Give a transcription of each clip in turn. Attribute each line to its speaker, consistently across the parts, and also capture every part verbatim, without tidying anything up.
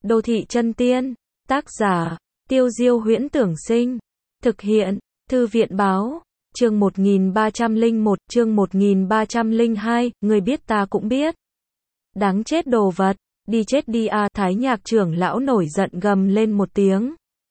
Speaker 1: Đô thị chân tiên. Tác giả, Tiêu Diêu Huyễn Tưởng Sinh. Thực hiện, Thư viện Báo. Chương một nghìn ba trăm lẻ một, chương một nghìn ba trăm lẻ hai, người biết ta cũng biết. Đáng chết đồ vật, đi chết đi a, Thái Nhạc trưởng lão nổi giận gầm lên một tiếng.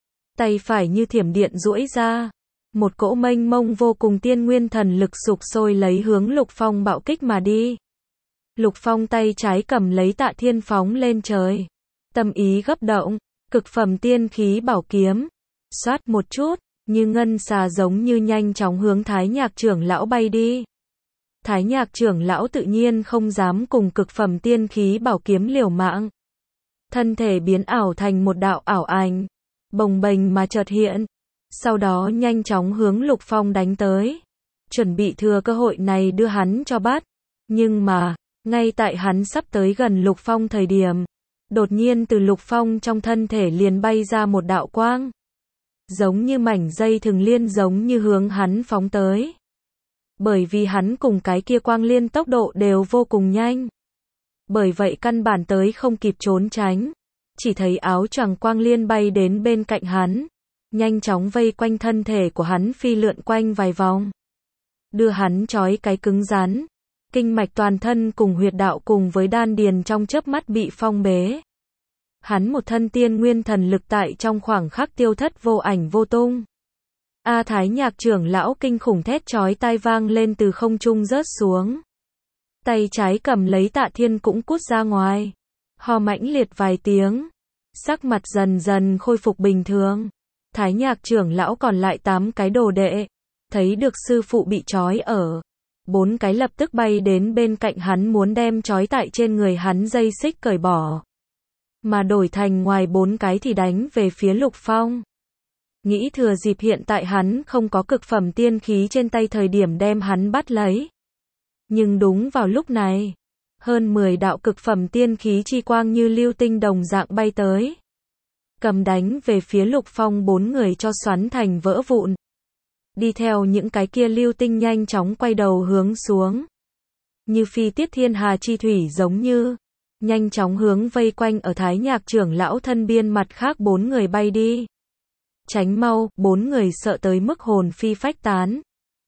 Speaker 1: Tay phải như thiểm điện duỗi ra, một cỗ mênh mông vô cùng tiên nguyên thần lực sục sôi lấy hướng Lục Phong bạo kích mà đi. Lục Phong tay trái cầm lấy Tạ Thiên phóng lên trời. Tâm ý gấp động, cực phẩm tiên khí bảo kiếm, xoát một chút, như ngân xà giống như nhanh chóng hướng Thái Nhạc trưởng lão bay đi. Thái Nhạc trưởng lão tự nhiên không dám cùng cực phẩm tiên khí bảo kiếm liều mạng. Thân thể biến ảo thành một đạo ảo ảnh, bồng bềnh mà chợt hiện, sau đó nhanh chóng hướng Lục Phong đánh tới, chuẩn bị thừa cơ hội này đưa hắn cho bắt. Nhưng mà, ngay tại hắn sắp tới gần Lục Phong thời điểm, đột nhiên từ Lục Phong trong thân thể liền bay ra một đạo quang, giống như mảnh dây thừng liên giống như hướng hắn phóng tới. Bởi vì hắn cùng cái kia quang liên tốc độ đều vô cùng nhanh, bởi vậy căn bản tới không kịp trốn tránh, chỉ thấy áo choàng quang liên bay đến bên cạnh hắn, nhanh chóng vây quanh thân thể của hắn phi lượn quanh vài vòng, đưa hắn trói cái cứng rắn. Kinh mạch toàn thân cùng huyệt đạo cùng với đan điền trong chớp mắt bị phong bế. Hắn một thân tiên nguyên thần lực tại trong khoảng khắc tiêu thất vô ảnh vô tung. A Thái Nhạc trưởng lão kinh khủng thét chói tai vang lên từ không trung rớt xuống. Tay trái cầm lấy Tạ Thiên cũng cút ra ngoài. Ho mãnh liệt vài tiếng. Sắc mặt dần dần khôi phục bình thường. Thái Nhạc trưởng lão còn lại tám cái đồ đệ. Thấy được sư phụ bị trói ở. Bốn cái lập tức bay đến bên cạnh hắn muốn đem trói tại trên người hắn dây xích cởi bỏ. Mà đổi thành ngoài bốn cái thì đánh về phía Lục Phong. Nghĩ thừa dịp hiện tại hắn không có cực phẩm tiên khí trên tay thời điểm đem hắn bắt lấy. Nhưng đúng vào lúc này, hơn mười đạo cực phẩm tiên khí chi quang như lưu tinh đồng dạng bay tới. Cầm đánh về phía Lục Phong bốn người cho xoắn thành vỡ vụn. Đi theo những cái kia lưu tinh nhanh chóng quay đầu hướng xuống. Như phi tiết thiên hà chi thủy giống như, nhanh chóng hướng vây quanh ở Thái Nhạc trưởng lão thân biên mặt khác bốn người bay đi. Tránh mau, bốn người sợ tới mức hồn phi phách tán.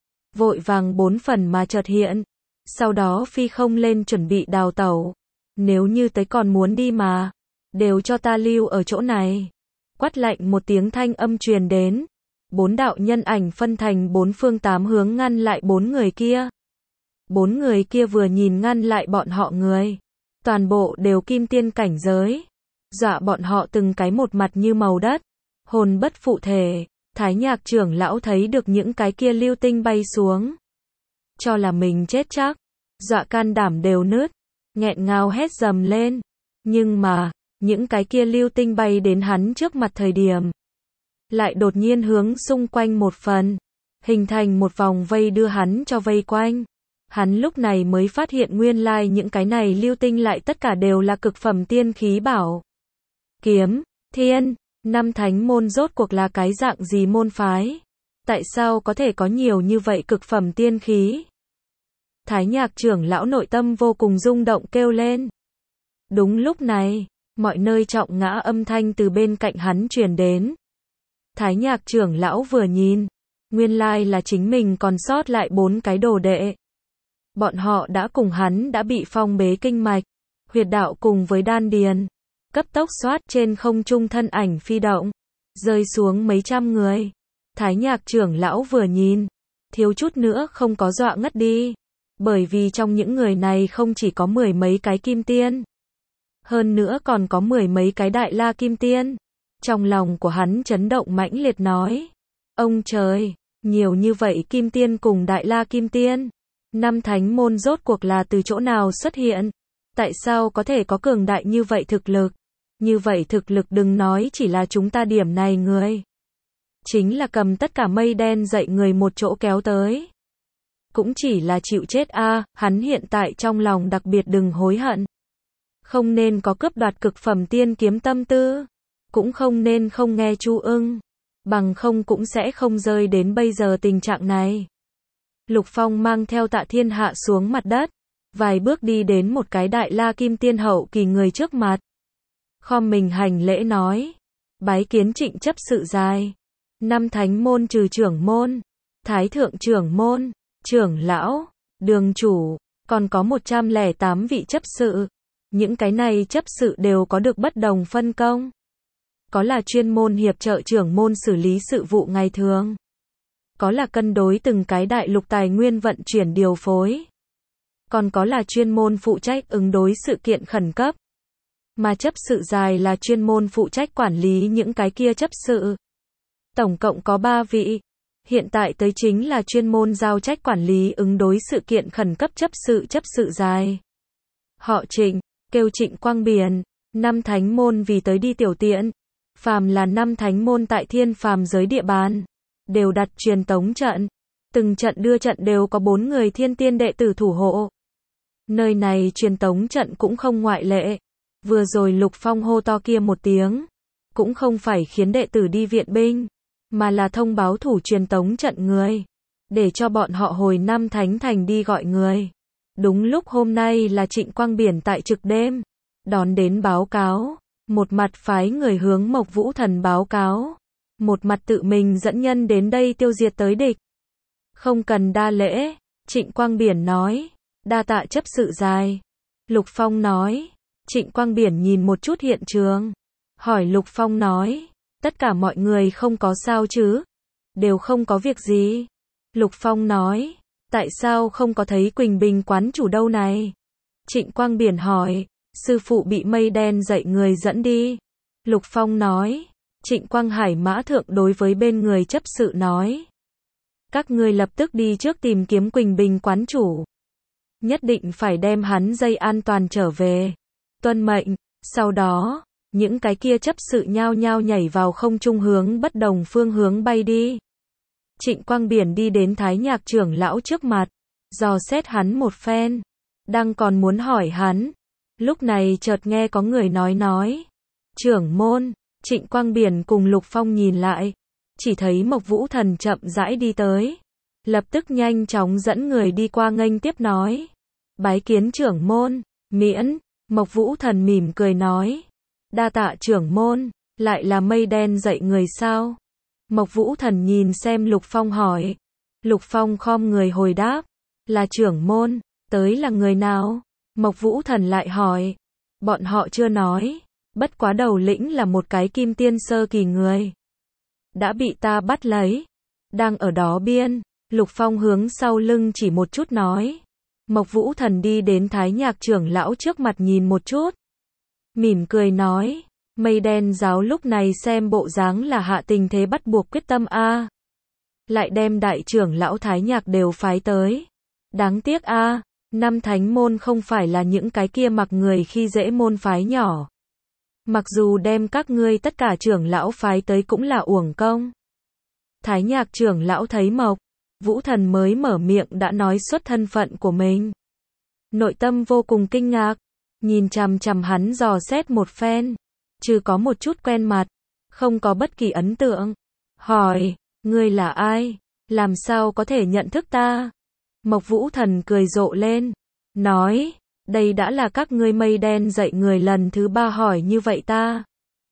Speaker 1: Vội vàng bốn phần mà chợt hiện. Sau đó phi không lên chuẩn bị đào tẩu. Nếu như tới còn muốn đi mà, đều cho ta lưu ở chỗ này. Quát lạnh một tiếng thanh âm truyền đến. Bốn đạo nhân ảnh phân thành bốn phương tám hướng ngăn lại bốn người kia. Bốn người kia vừa nhìn ngăn lại bọn họ người. Toàn bộ đều kim tiên cảnh giới. Dọa bọn họ từng cái một mặt như màu đất. Hồn bất phụ thể. Thái Nhạc trưởng lão thấy được những cái kia lưu tinh bay xuống. Cho là mình chết chắc. Dọa can đảm đều nứt. Nghẹn ngào hét dầm lên. Nhưng mà, những cái kia lưu tinh bay đến hắn trước mặt thời điểm. Lại đột nhiên hướng xung quanh một phần. Hình thành một vòng vây đưa hắn cho vây quanh. Hắn lúc này mới phát hiện nguyên lai những cái này lưu tinh lại tất cả đều là cực phẩm tiên khí bảo. Kiếm, thiên, năm thánh môn rốt cuộc là cái dạng gì môn phái? Tại sao có thể có nhiều như vậy cực phẩm tiên khí? Thái Nhạc trưởng lão nội tâm vô cùng rung động kêu lên. Đúng lúc này, mọi nơi trọng ngã âm thanh từ bên cạnh hắn truyền đến. Thái Nhạc trưởng lão vừa nhìn, nguyên lai là chính mình còn sót lại bốn cái đồ đệ. Bọn họ đã cùng hắn đã bị phong bế kinh mạch, huyệt đạo cùng với đan điền. Cấp tốc xoát trên không trung thân ảnh phi động, rơi xuống mấy trăm người. Thái Nhạc trưởng lão vừa nhìn, thiếu chút nữa không có dọa ngất đi. Bởi vì trong những người này không chỉ có mười mấy cái kim tiên. Hơn nữa còn có mười mấy cái đại la kim tiên. Trong lòng của hắn chấn động mãnh liệt nói. Ông trời, nhiều như vậy kim tiên cùng đại la kim tiên. Năm thánh môn rốt cuộc là từ chỗ nào xuất hiện? Tại sao có thể có cường đại như vậy thực lực? Như vậy thực lực đừng nói chỉ là chúng ta điểm này người. Chính là cầm tất cả mây đen dậy người một chỗ kéo tới. Cũng chỉ là chịu chết a, à, hắn hiện tại trong lòng đặc biệt đừng hối hận. Không nên có cướp đoạt cực phẩm tiên kiếm tâm tư. Cũng không nên không nghe Chu Ưng. Bằng không cũng sẽ không rơi đến bây giờ tình trạng này. Lục Phong mang theo Tạ Thiên hạ xuống mặt đất. Vài bước đi đến một cái đại la kim tiên hậu kỳ người trước mặt. khom mình hành lễ nói, bái kiến Trịnh chấp sự dài. Năm thánh môn trừ trưởng môn, thái thượng trưởng môn, trưởng lão, đường chủ, còn có một trăm lẻ tám vị chấp sự. Những cái này chấp sự đều có được bất đồng phân công. Có là chuyên môn hiệp trợ trưởng môn xử lý sự vụ ngày thường. Có là cân đối từng cái đại lục tài nguyên vận chuyển điều phối. Còn có là chuyên môn phụ trách ứng đối sự kiện khẩn cấp. Mà chấp sự dài là chuyên môn phụ trách quản lý những cái kia chấp sự. Tổng cộng có ba vị. Hiện tại tới chính là chuyên môn giao trách quản lý ứng đối sự kiện khẩn cấp chấp sự chấp sự dài. Họ Trịnh, kêu Trịnh Quang Biển, năm thánh môn vì tới đi tiểu tiện. Phàm là năm thánh môn tại thiên phàm giới địa bàn, đều đặt truyền tống trận. Từng trận đưa trận đều có bốn người thiên tiên đệ tử thủ hộ. Nơi này truyền tống trận cũng không ngoại lệ. Vừa rồi Lục Phong hô to kia một tiếng, cũng không phải khiến đệ tử đi viện binh, mà là thông báo thủ truyền tống trận người, để cho bọn họ hồi năm thánh thành đi gọi người. Đúng lúc hôm nay là Trịnh Quang Biển tại trực đêm, đón đến báo cáo, một mặt phái người hướng Mộc Vũ Thần báo cáo, một mặt tự mình dẫn nhân đến đây tiêu diệt tới địch. Không cần đa lễ, Trịnh Quang Biển nói, đa tạ chấp sự dài. Lục Phong nói, Trịnh Quang Biển nhìn một chút hiện trường, hỏi Lục Phong nói, tất cả mọi người không có sao chứ? Đều không có việc gì. Lục Phong nói, tại sao không có thấy Quỳnh Bình quán chủ đâu này? Trịnh Quang Biển hỏi, sư phụ bị mây đen dậy người dẫn đi. Lục Phong nói, Trịnh Quang Hải mã thượng đối với bên người chấp sự nói, các ngươi lập tức đi trước tìm kiếm Quỳnh Bình quán chủ. Nhất định phải đem hắn dây an toàn trở về. Tuân mệnh. Sau đó, những cái kia chấp sự nhao nhao nhảy vào không trung hướng bất đồng phương hướng bay đi. Trịnh Quang Biển đi đến Thái Nhạc trưởng lão trước mặt, dò xét hắn một phen, đang còn muốn hỏi hắn. Lúc này chợt nghe có người nói nói, trưởng môn. Trịnh Quang Biển cùng Lục Phong nhìn lại, chỉ thấy Mộc Vũ Thần chậm rãi đi tới, lập tức nhanh chóng dẫn người đi qua nghênh tiếp nói, bái kiến trưởng môn. Miễn. Mộc Vũ Thần mỉm cười nói, đa tạ trưởng môn. Lại là mây đen dậy người sao? Mộc Vũ Thần nhìn xem Lục Phong hỏi. Lục Phong khom người hồi đáp, là trưởng môn. Tới là người nào? Mộc Vũ Thần lại hỏi, bọn họ chưa nói, bất quá đầu lĩnh là một cái kim tiên sơ kỳ người, đã bị ta bắt lấy, đang ở đó biên. Lục Phong hướng sau lưng chỉ một chút nói. Mộc Vũ Thần đi đến Thái Nhạc trưởng lão trước mặt nhìn một chút, mỉm cười nói, mây đen giáo lúc này xem bộ dáng là hạ tình thế bắt buộc quyết tâm a, lại đem đại trưởng lão Thái Nhạc đều phái tới. Đáng tiếc a, năm thánh môn không phải là những cái kia mặc người khi dễ môn phái nhỏ. Mặc dù đem các ngươi tất cả trưởng lão phái tới cũng là uổng công. Thái Nhạc trưởng lão thấy Mộc Vũ Thần mới mở miệng đã nói xuất thân phận của mình, nội tâm vô cùng kinh ngạc, nhìn chằm chằm hắn dò xét một phen, trừ có một chút quen mặt, không có bất kỳ ấn tượng. Hỏi, ngươi là ai? Làm sao có thể nhận thức ta? Mộc Vũ Thần cười rộ lên, nói, đây đã là các ngươi mây đen dậy người lần thứ ba hỏi như vậy ta.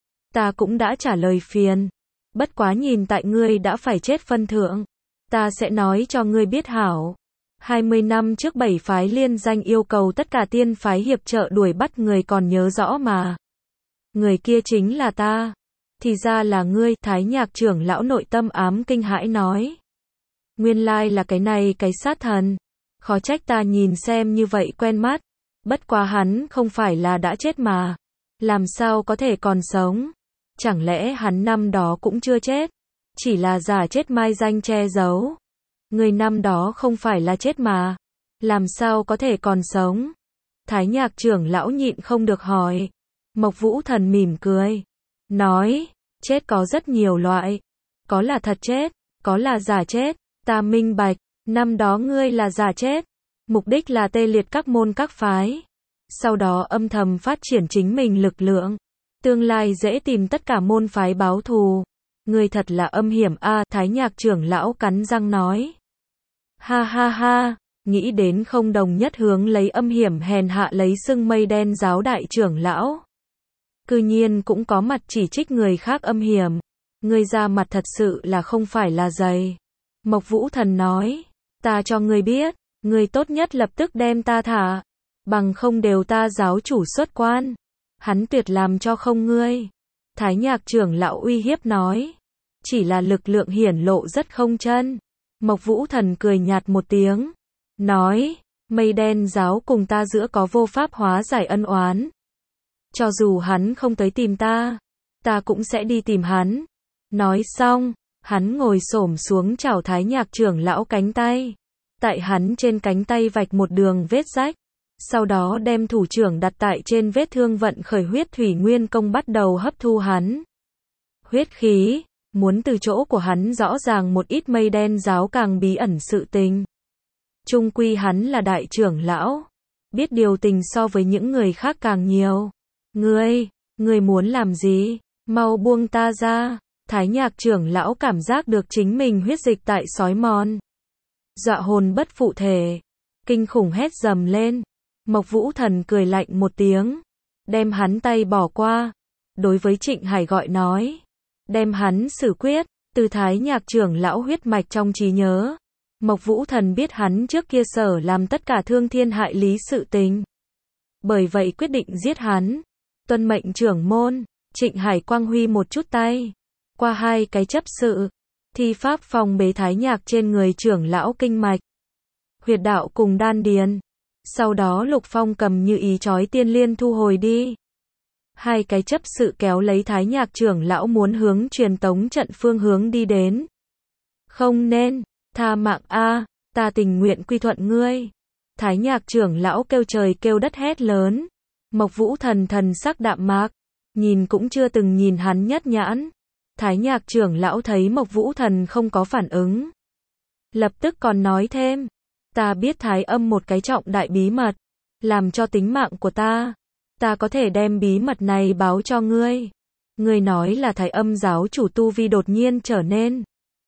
Speaker 1: Ta cũng đã trả lời phiền, bất quá nhìn tại ngươi đã phải chết phân thượng, ta sẽ nói cho ngươi biết hảo. hai mươi năm trước bảy phái liên danh yêu cầu tất cả tiên phái hiệp trợ đuổi bắt người còn nhớ rõ mà. Người kia chính là ta. Thì ra là ngươi. Thái Nhạc trưởng lão nội tâm ám kinh hãi nói. Nguyên lai là cái này cái sát thần. Khó trách ta nhìn xem như vậy quen mắt. Bất quá hắn không phải là đã chết mà. Làm sao có thể còn sống? Chẳng lẽ hắn năm đó cũng chưa chết? Chỉ là giả chết mai danh che giấu. Người năm đó không phải là chết mà. Làm sao có thể còn sống? Thái Nhạc trưởng lão nhịn không được hỏi. Mộc Vũ Thần mỉm cười. Nói, chết có rất nhiều loại. Có là thật chết, có là giả chết. Ta minh bạch, năm đó ngươi là giả chết. Mục đích là tê liệt các môn các phái. Sau đó âm thầm phát triển chính mình lực lượng. Tương lai dễ tìm tất cả môn phái báo thù. Ngươi thật là âm hiểm a. Thái Nhạc trưởng lão cắn răng nói. Ha ha ha, nghĩ đến không đồng nhất hướng lấy âm hiểm hèn hạ lấy xưng mây đen giáo đại trưởng lão. cư nhiên cũng có mặt chỉ trích người khác âm hiểm. Ngươi ra mặt thật sự là không phải là dày. Mộc Vũ Thần nói, ta cho ngươi biết, ngươi tốt nhất lập tức đem ta thả, bằng không đều ta giáo chủ xuất quan. Hắn tuyệt làm cho không ngươi. Thái Nhạc trưởng lão uy hiếp nói, chỉ là lực lượng hiển lộ rất không chân. Mộc Vũ Thần cười nhạt một tiếng, nói, Mây Đen giáo cùng ta giữa có vô pháp hóa giải ân oán. Cho dù hắn không tới tìm ta, ta cũng sẽ đi tìm hắn. Nói xong, hắn ngồi xổm xuống chảo Thái Nhạc trưởng lão cánh tay. Tại hắn trên cánh tay vạch một đường vết rách. Sau đó đem thủ trưởng đặt tại trên vết thương vận khởi huyết thủy nguyên công bắt đầu hấp thu hắn. Huyết khí, muốn từ chỗ của hắn rõ ràng một ít Mây Đen giáo càng bí ẩn sự tình. Chung quy hắn là đại trưởng lão, biết điều tình so với những người khác càng nhiều. Ngươi, ngươi muốn làm gì? Mau buông ta ra. Thái Nhạc trưởng lão cảm giác được chính mình huyết dịch tại sói mòn. Dọa hồn bất phụ thể, kinh khủng hét dầm lên. Mộc Vũ Thần cười lạnh một tiếng, đem hắn tay bỏ qua, đối với Trịnh Hải gọi nói, đem hắn xử quyết. Từ Thái Nhạc trưởng lão huyết mạch trong trí nhớ, Mộc Vũ Thần biết hắn trước kia sở làm tất cả thương thiên hại lý sự tình. Bởi vậy quyết định giết hắn. Tuân mệnh trưởng môn. Trịnh Hải quang huy một chút tay, qua hai cái chấp sự, thi pháp phong bế Thái Nhạc trên người trưởng lão kinh mạch, huyệt đạo cùng đan điền. Sau đó Lục Phong cầm như ý chói tiên liên thu hồi đi. Hai cái chấp sự kéo lấy Thái Nhạc trưởng lão muốn hướng truyền tống trận phương hướng đi đến. Không nên, tha mạng a, ta tình nguyện quy thuận ngươi. Thái Nhạc trưởng lão kêu trời kêu đất hét lớn. Mộc Vũ Thần thần sắc đạm mạc, nhìn cũng chưa từng nhìn hắn nhất nhãn. Thái Nhạc trưởng lão thấy Mộc Vũ Thần không có phản ứng, lập tức còn nói thêm, ta biết Thái Âm một cái trọng đại bí mật, làm cho tính mạng của ta, ta có thể đem bí mật này báo cho ngươi. Ngươi nói là Thái Âm giáo chủ tu vi đột nhiên trở nên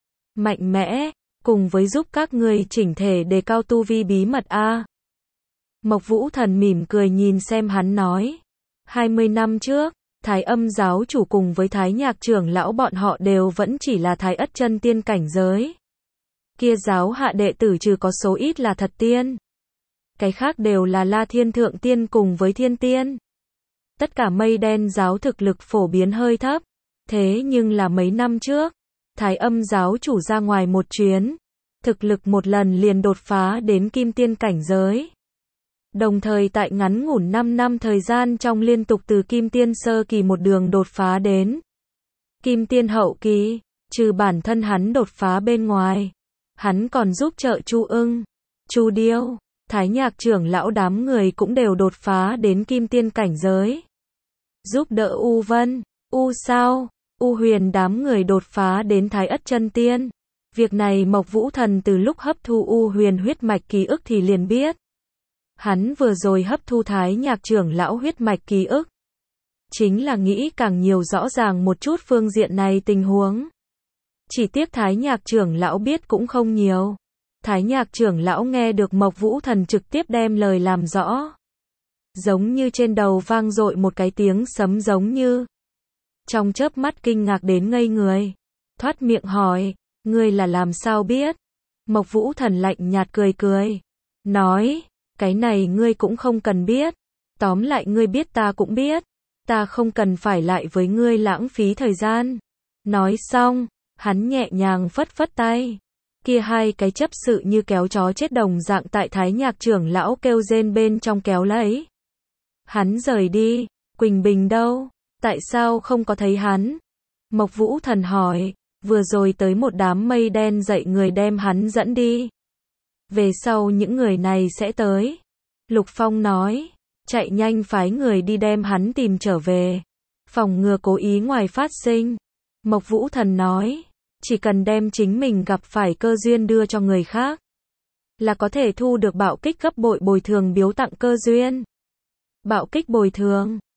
Speaker 1: mạnh mẽ, cùng với giúp các ngươi chỉnh thể đề cao tu vi bí mật a. Mộc Vũ Thần mỉm cười nhìn xem hắn nói, hai mươi năm trước, Thái Âm giáo chủ cùng với Thái Nhạc trưởng lão bọn họ đều vẫn chỉ là Thái Ất chân tiên cảnh giới. Kia giáo hạ đệ tử trừ có số ít là thật tiên, cái khác đều là La Thiên thượng tiên cùng với thiên tiên. Tất cả Mây Đen giáo thực lực phổ biến hơi thấp, thế nhưng là mấy năm trước, Thái Âm giáo chủ ra ngoài một chuyến, thực lực một lần liền đột phá đến kim tiên cảnh giới. Đồng thời tại ngắn ngủn năm năm thời gian trong liên tục từ kim tiên sơ kỳ một đường đột phá đến kim tiên hậu kỳ, trừ bản thân hắn đột phá bên ngoài, hắn còn giúp trợ Chu Ưng, Chu Điêu, Thái Nhạc trưởng lão đám người cũng đều đột phá đến kim tiên cảnh giới. Giúp đỡ U Vân, U Sao, U Huyền đám người đột phá đến Thái Ất chân tiên. Việc này Mộc Vũ Thần từ lúc hấp thu U Huyền huyết mạch ký ức thì liền biết. Hắn vừa rồi hấp thu Thái Nhạc trưởng lão huyết mạch ký ức, chính là nghĩ càng nhiều rõ ràng một chút phương diện này tình huống. Chỉ tiếc Thái Nhạc trưởng lão biết cũng không nhiều. Thái Nhạc trưởng lão nghe được Mộc Vũ Thần trực tiếp đem lời làm rõ, giống như trên đầu vang dội một cái tiếng sấm giống như. Trong chớp mắt kinh ngạc đến ngây người, thoát miệng hỏi, ngươi là làm sao biết? Mộc Vũ Thần lạnh nhạt cười cười, nói, cái này ngươi cũng không cần biết, tóm lại ngươi biết ta cũng biết, ta không cần phải lại với ngươi lãng phí thời gian. Nói xong, hắn nhẹ nhàng phất phất tay, kia hai cái chấp sự như kéo chó chết đồng dạng tại Thái Nhạc trưởng lão kêu rên bên trong kéo lấy. Hắn rời đi. Quỳnh Bình đâu? Tại sao không có thấy hắn? Mộc Vũ Thần hỏi, vừa rồi tới một đám mây đen dậy người đem hắn dẫn đi. Về sau những người này sẽ tới. Lục Phong nói, chạy nhanh phái người đi đem hắn tìm trở về, phòng ngừa cố ý ngoài phát sinh. Mộc Vũ Thần nói, chỉ cần đem chính mình gặp phải cơ duyên đưa cho người khác, là có thể thu được bạo kích gấp bội bồi thường biếu tặng cơ duyên. Bạo kích bồi thường.